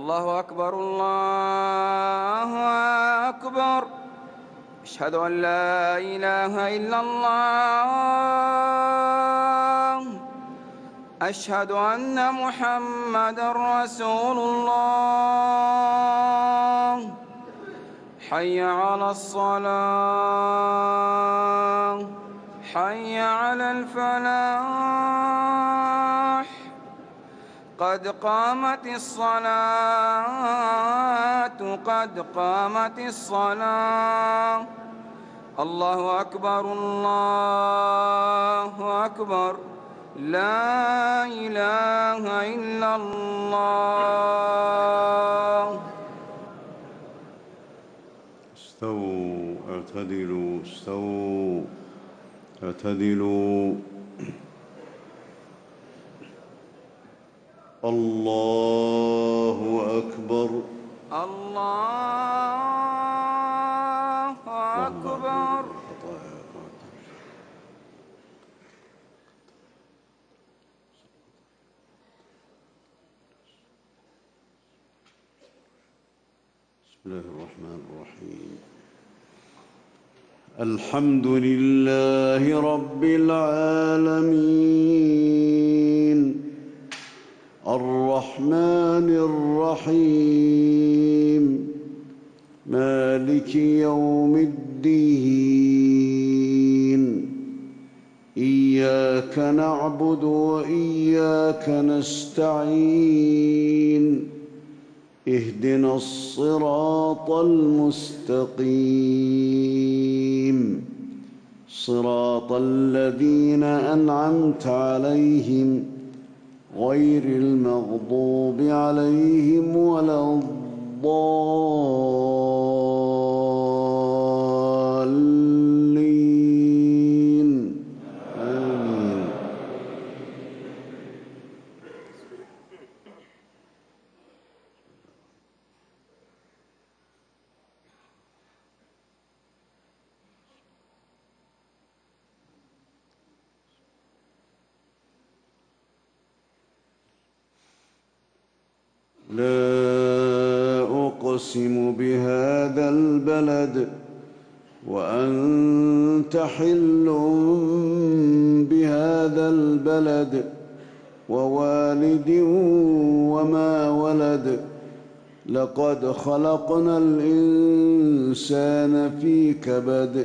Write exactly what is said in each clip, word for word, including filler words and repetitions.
الله أكبر الله أكبر. أشهد أن لا إله إلا الله. أشهد أن محمدًا رسول الله. حي على الصلاة، حي على الفلاح، قد قامت الصلاة، قد قامت الصلاة. الله أكبر الله أكبر. لا إله إلا الله. استووا اعتدلوا استووا اعتدلوا. الله أكبر الله أكبر. بسم الله الرحمن الرحيم. الحمد لله رب العالمين الرحمن الرحيم مالك يوم الدين. إياك نعبد وإياك نستعين. اهدنا الصراط المستقيم صراط الذين أنعمت عليهم غير المغضوب عليهم ولا الضالين. آمين. لا أقسم بهذا البلد وأنت حل بهذا البلد ووالد وما ولد. لقد خلقنا الإنسان في كبد.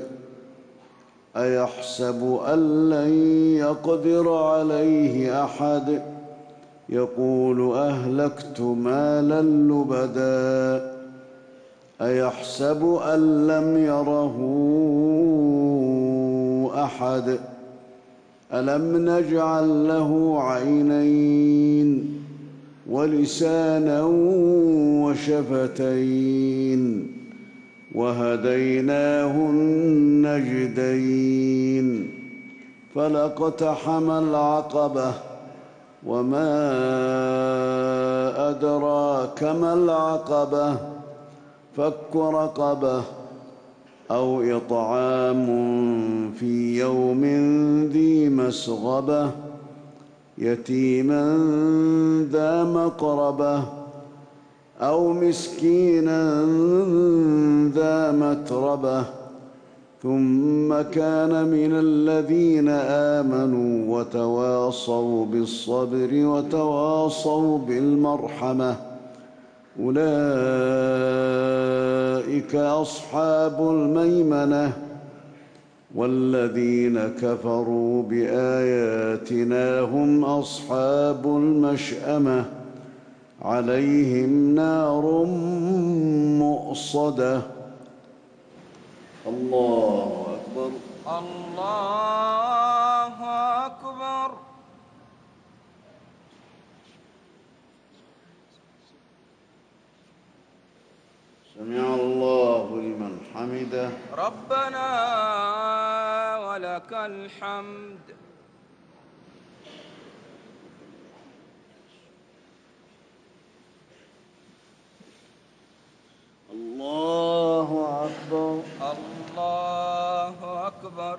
أيحسب أن لن يقدر عليه أحد. يقول أهلكت مالا لبدا. أيحسب أن لم يره أحد. ألم نجعل له عينين ولسانا وشفتين وهديناه النجدين. فلاقتحم العقبة وما أدراك ما العقبة. فك رقبة أو إطعام في يوم ذي مسغبة يتيما ذا مقربة أو مسكينا ذا متربة ثم كان من الذين آمنوا وتواصوا بالصبر وتواصوا بالمرحمة. أولئك أصحاب الميمنة. والذين كفروا بآياتنا هم أصحاب المشأمة. عليهم نار مؤصدة. الله أكبر الله أكبر. سمع الله لمن حمده. ربنا ولك الحمد. الله أكبر الله أكبر.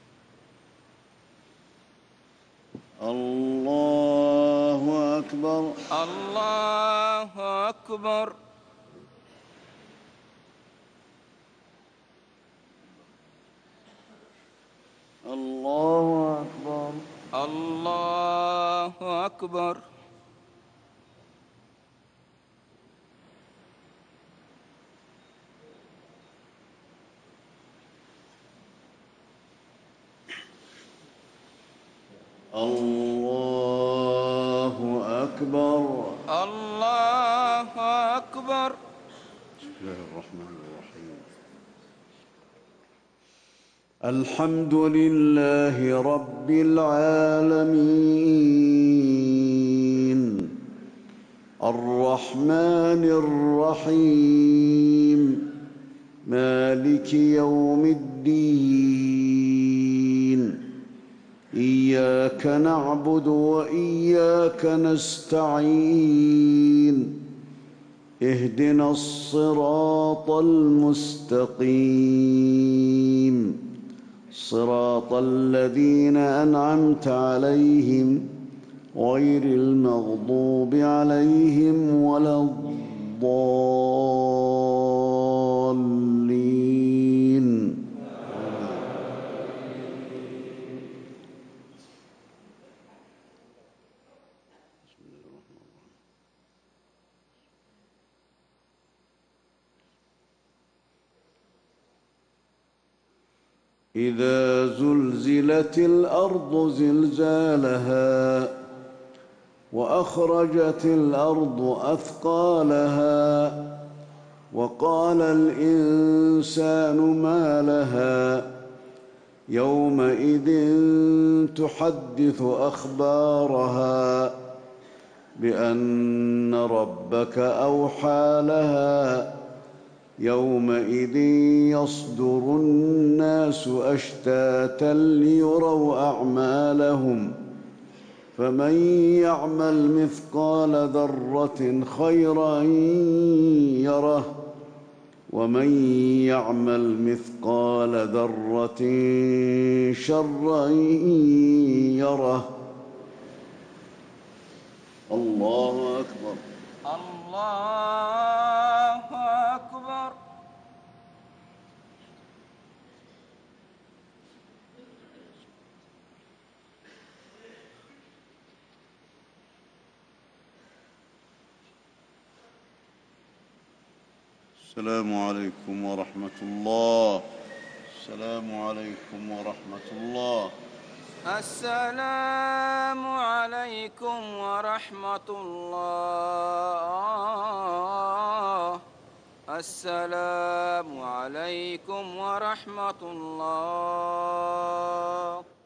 الله أكبر. الله أكبر. الله أكبر. الله أكبر. الله أكبر. الله أكبر. بسم الله الرحمن الرحيم. الحمد لله رب العالمين الرحمن الرحيم مالك يوم الدين إياك نعبد وإياك نستعين اهدنا الصراط المستقيم صراط الذين أنعمت عليهم غير المغضوب عليهم ولا الضالين. إذا زلزلت الأرض زلزالها وأخرجت الأرض أثقالها وقال الإنسان ما لها يومئذ تحدث أخبارها بأن ربك أوحى لها يومئذ يصدر الناس أشتاتا ليروا أعمالهم فمن يعمل مثقال ذرة خيرا يره ومن يعمل مثقال ذرة شرا يره. الله أكبر. الله أكبر. السلام عليكم ورحمة الله. السلام عليكم ورحمة الله. السلام عليكم ورحمة الله. السلام عليكم ورحمة الله.